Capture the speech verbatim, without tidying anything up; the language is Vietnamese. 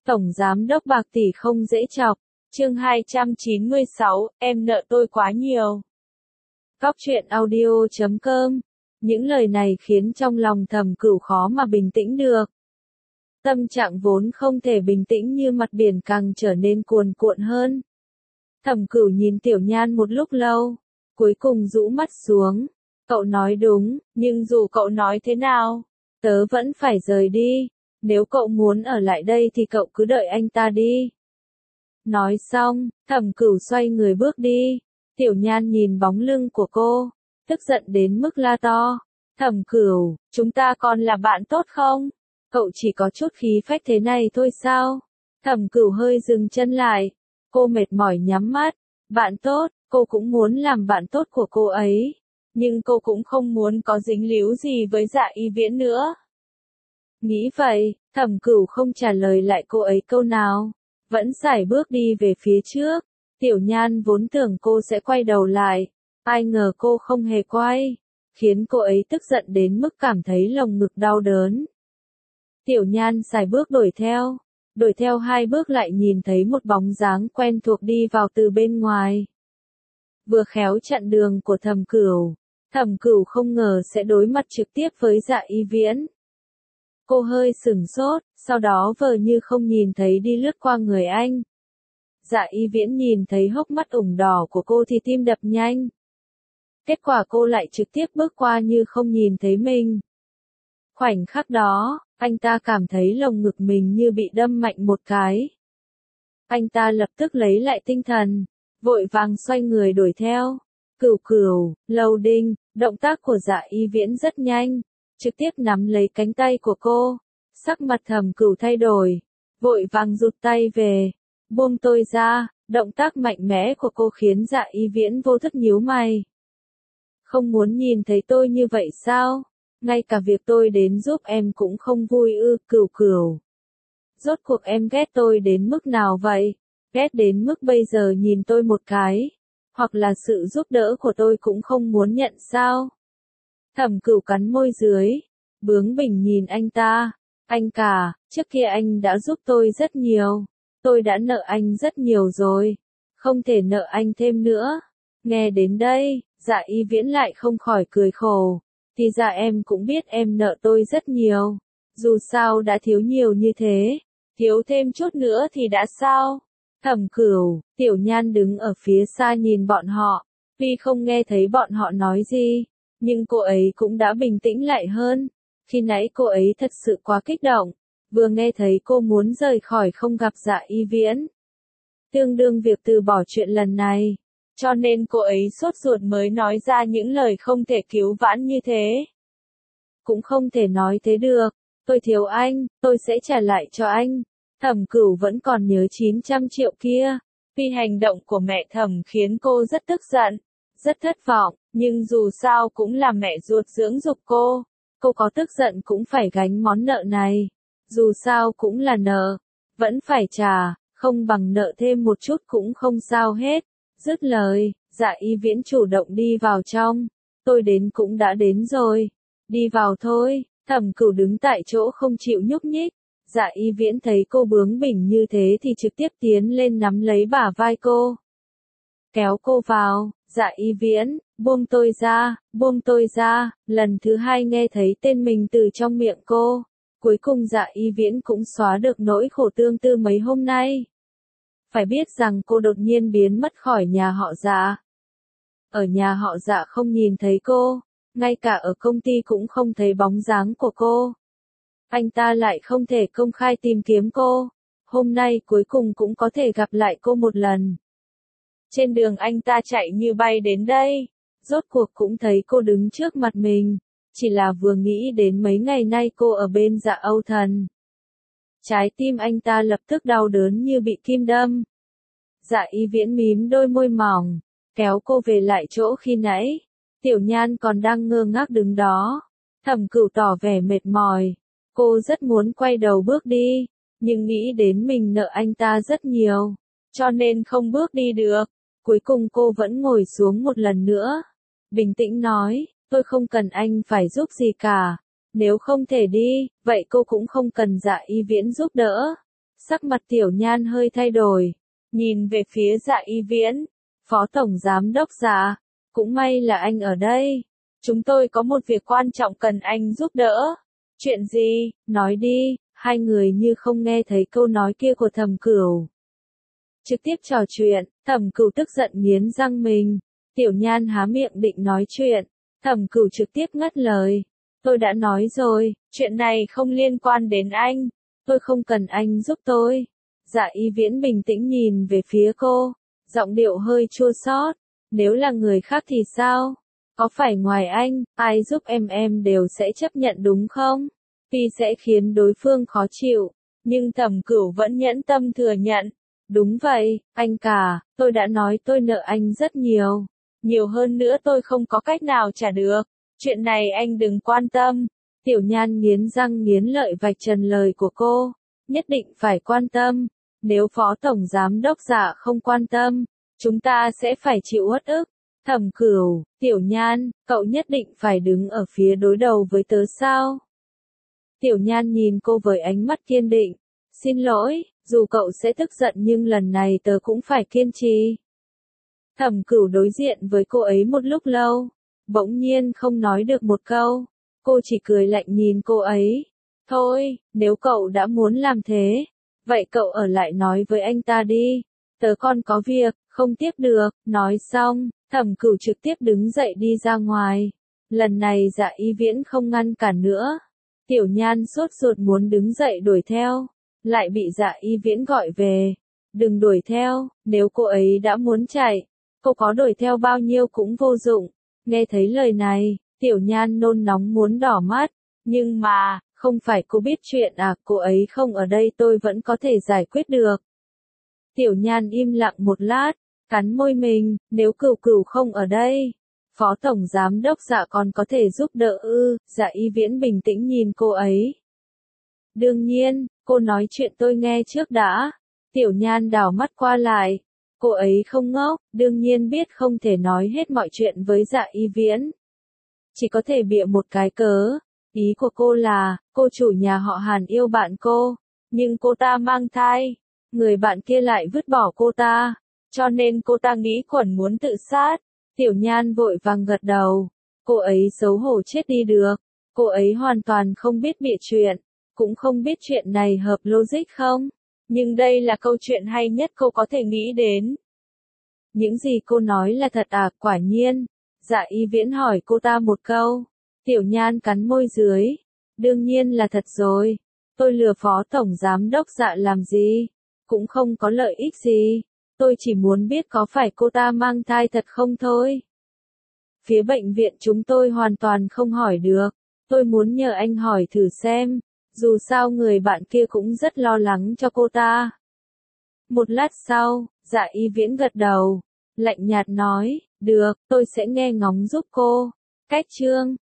Tổng giám đốc bạc tỷ không dễ chọc. Chương hai trăm chín mươi sáu, em nợ tôi quá nhiều. Cóc truyện audio chấm com. Những lời này khiến trong lòng Thẩm Cửu khó mà bình tĩnh được. Tâm trạng vốn không thể bình tĩnh như mặt biển càng trở nên cuồn cuộn hơn. Thẩm Cửu nhìn Tiểu Nhan một lúc lâu, cuối cùng rũ mắt xuống. Cậu nói đúng, nhưng dù cậu nói thế nào, tớ vẫn phải rời đi. Nếu cậu muốn ở lại đây thì cậu cứ đợi anh ta đi. Nói xong, Thẩm Cửu xoay người bước đi. Tiểu Nhan nhìn bóng lưng của cô, tức giận đến mức la to. Thẩm Cửu, chúng ta còn là bạn tốt không? Cậu chỉ có chút khí phách thế này thôi sao? Thẩm Cửu hơi dừng chân lại. Cô mệt mỏi nhắm mắt. Bạn tốt, cô cũng muốn làm bạn tốt của cô ấy. Nhưng cô cũng không muốn có dính líu gì với Dạ Y Viễn nữa. Nghĩ vậy, Thẩm Cửu không trả lời lại cô ấy câu nào. Vẫn sải bước đi về phía trước. Tiểu Nhan vốn tưởng cô sẽ quay đầu lại. Ai ngờ cô không hề quay. Khiến cô ấy tức giận đến mức cảm thấy lồng ngực đau đớn. Tiểu Nhan sải bước đuổi theo. Đuổi theo hai bước lại nhìn thấy một bóng dáng quen thuộc đi vào từ bên ngoài. Vừa khéo chặn đường của Thẩm Cửu. Thẩm Cửu không ngờ sẽ đối mặt trực tiếp với Dạ Y Viễn. Cô hơi sửng sốt, sau đó vờ như không nhìn thấy đi lướt qua người anh. Dạ Y Viễn nhìn thấy hốc mắt ửng đỏ của cô thì tim đập nhanh. Kết quả cô lại trực tiếp bước qua như không nhìn thấy mình. Khoảnh khắc đó, anh ta cảm thấy lồng ngực mình như bị đâm mạnh một cái. Anh ta lập tức lấy lại tinh thần, vội vàng xoay người đuổi theo. Cửu Cửu, loading, động tác của Dạ Y Viễn rất nhanh, trực tiếp nắm lấy cánh tay của cô. Sắc mặt Thẩm Cửu thay đổi, vội vàng rụt tay về. Buông tôi ra. Động tác mạnh mẽ của cô khiến Dạ Y Viễn vô thức nhíu mày. Không muốn nhìn thấy tôi như vậy sao? Ngay cả việc tôi đến giúp em cũng không vui ư? Cửu Cửu, rốt cuộc em ghét tôi đến mức nào vậy? Ghét đến mức bây giờ nhìn tôi một cái, hoặc là sự giúp đỡ của tôi cũng không muốn nhận sao? Thẩm Cửu cắn môi dưới, bướng bỉnh nhìn anh ta. Anh cả, trước kia anh đã giúp tôi rất nhiều. Tôi đã nợ anh rất nhiều rồi. Không thể nợ anh thêm nữa. Nghe đến đây, Dạ Y Viễn lại không khỏi cười khổ. Thì ra em cũng biết em nợ tôi rất nhiều. Dù sao đã thiếu nhiều như thế. Thiếu thêm chút nữa thì đã sao? Thẩm Cửu, Tiểu Nhan đứng ở phía xa nhìn bọn họ. Tuy không nghe thấy bọn họ nói gì, nhưng cô ấy cũng đã bình tĩnh lại hơn. Khi nãy cô ấy thật sự quá kích động. Vừa nghe thấy cô muốn rời khỏi không gặp Dạ Y Viễn. Tương đương việc từ bỏ chuyện lần này. Cho nên cô ấy sốt ruột mới nói ra những lời không thể cứu vãn như thế. Cũng không thể nói thế được. Tôi thiếu anh, tôi sẽ trả lại cho anh. Thẩm Cửu vẫn còn nhớ chín trăm triệu kia. Vì hành động của mẹ Thẩm khiến cô rất tức giận, rất thất vọng, nhưng dù sao cũng là mẹ ruột dưỡng dục cô. Cô có tức giận cũng phải gánh món nợ này. Dù sao cũng là nợ, vẫn phải trả, không bằng nợ thêm một chút cũng không sao hết. Dứt lời, Dạ Y Viễn chủ động đi vào trong. Tôi đến cũng đã đến rồi. Đi vào thôi. Thẩm Cửu đứng tại chỗ không chịu nhúc nhích. Dạ Y Viễn thấy cô bướng bỉnh như thế thì trực tiếp tiến lên nắm lấy bả vai cô. Kéo cô vào. Dạ Y Viễn, buông tôi ra, buông tôi ra. Lần thứ hai nghe thấy tên mình từ trong miệng cô. Cuối cùng Dạ Y Viễn cũng xóa được nỗi khổ tương tư mấy hôm nay. Phải biết rằng cô đột nhiên biến mất khỏi nhà họ Dạ. Ở nhà họ Dạ không nhìn thấy cô, ngay cả ở công ty cũng không thấy bóng dáng của cô. Anh ta lại không thể công khai tìm kiếm cô. Hôm nay cuối cùng cũng có thể gặp lại cô một lần. Trên đường anh ta chạy như bay đến đây, rốt cuộc cũng thấy cô đứng trước mặt mình. Chỉ là vừa nghĩ đến mấy ngày nay cô ở bên Dạ Âu Thần. Trái tim anh ta lập tức đau đớn như bị kim đâm. Dạ Y Viễn mím đôi môi mỏng, kéo cô về lại chỗ khi nãy. Tiểu Nhan còn đang ngơ ngác đứng đó. Thẩm Cửu tỏ vẻ mệt mỏi. Cô rất muốn quay đầu bước đi, nhưng nghĩ đến mình nợ anh ta rất nhiều, cho nên không bước đi được. Cuối cùng cô vẫn ngồi xuống một lần nữa. Bình tĩnh nói, tôi không cần anh phải giúp gì cả. Nếu không thể đi, vậy cô cũng không cần Dạ Y Viễn giúp đỡ. Sắc mặt Tiểu Nhan hơi thay đổi, nhìn về phía Dạ Y Viễn, Phó Tổng Giám Đốc Dạ, cũng may là anh ở đây. Chúng tôi có một việc quan trọng cần anh giúp đỡ. Chuyện gì, nói đi, hai người như không nghe thấy câu nói kia của Thẩm Cửu. Trực tiếp trò chuyện, Thẩm Cửu tức giận nghiến răng mình. Tiểu Nhan há miệng định nói chuyện, Thẩm Cửu trực tiếp ngắt lời. Tôi đã nói rồi, chuyện này không liên quan đến anh, tôi không cần anh giúp tôi. Dạ Y Viễn bình tĩnh nhìn về phía cô, giọng điệu hơi chua xót. Nếu là người khác thì sao? Có phải ngoài anh, ai giúp em em đều sẽ chấp nhận đúng không? Tuy sẽ khiến đối phương khó chịu, nhưng Thẩm Cửu vẫn nhẫn tâm thừa nhận. Đúng vậy, anh cả, tôi đã nói tôi nợ anh rất nhiều. Nhiều hơn nữa tôi không có cách nào trả được. Chuyện này anh đừng quan tâm. Tiểu Nhan nghiến răng nghiến lợi vạch trần lời của cô. Nhất định phải quan tâm. Nếu Phó Tổng Giám Đốc Dạ không quan tâm, chúng ta sẽ phải chịu uất ức. Thẩm Cửu, Tiểu Nhan, cậu nhất định phải đứng ở phía đối đầu với tớ sao? Tiểu Nhan nhìn cô với ánh mắt kiên định. Xin lỗi, dù cậu sẽ tức giận nhưng lần này tớ cũng phải kiên trì. Thẩm Cửu đối diện với cô ấy một lúc lâu, bỗng nhiên không nói được một câu. Cô chỉ cười lạnh nhìn cô ấy. Thôi, nếu cậu đã muốn làm thế, vậy cậu ở lại nói với anh ta đi. Tớ còn có việc, không tiếp được. Nói xong, Thẩm Cửu trực tiếp đứng dậy đi ra ngoài. Lần này Dạ Y Viễn không ngăn cản nữa. Tiểu Nhan sốt ruột muốn đứng dậy đuổi theo, lại bị Dạ Y Viễn gọi về. Đừng đuổi theo, nếu cô ấy đã muốn chạy, cô có đuổi theo bao nhiêu cũng vô dụng. Nghe thấy lời này, Tiểu Nhan nôn nóng muốn đỏ mắt. Nhưng mà, không phải cô biết chuyện à, cô ấy không ở đây tôi vẫn có thể giải quyết được. Tiểu Nhan im lặng một lát, cắn môi mình, nếu Cửu Cửu không ở đây, Phó Tổng Giám Đốc Dạ còn có thể giúp đỡ ư? Dạ Y Viễn bình tĩnh nhìn cô ấy. Đương nhiên, cô nói chuyện tôi nghe trước đã. Tiểu Nhan đảo mắt qua lại. Cô ấy không ngốc, đương nhiên biết không thể nói hết mọi chuyện với Dạ Y Viễn. Chỉ có thể bịa một cái cớ. Ý của cô là, cô chủ nhà họ Hàn yêu bạn cô, nhưng cô ta mang thai. Người bạn kia lại vứt bỏ cô ta, cho nên cô ta nghĩ quẩn muốn tự sát. Tiểu Nhan vội vàng gật đầu. Cô ấy xấu hổ chết đi được. Cô ấy hoàn toàn không biết bịa chuyện, cũng không biết chuyện này hợp logic không. Nhưng đây là câu chuyện hay nhất cô có thể nghĩ đến. Những gì cô nói là thật à? Quả nhiên. Dạ Y Viễn hỏi cô ta một câu. Tiểu Nhan cắn môi dưới. Đương nhiên là thật rồi. Tôi lừa Phó Tổng Giám Đốc Dạ làm gì? Cũng không có lợi ích gì. Tôi chỉ muốn biết có phải cô ta mang thai thật không thôi. Phía bệnh viện chúng tôi hoàn toàn không hỏi được. Tôi muốn nhờ anh hỏi thử xem. Dù sao người bạn kia cũng rất lo lắng cho cô ta. Một lát sau, Dạ Y Viễn gật đầu. Lạnh nhạt nói, được, tôi sẽ nghe ngóng giúp cô. Cách chương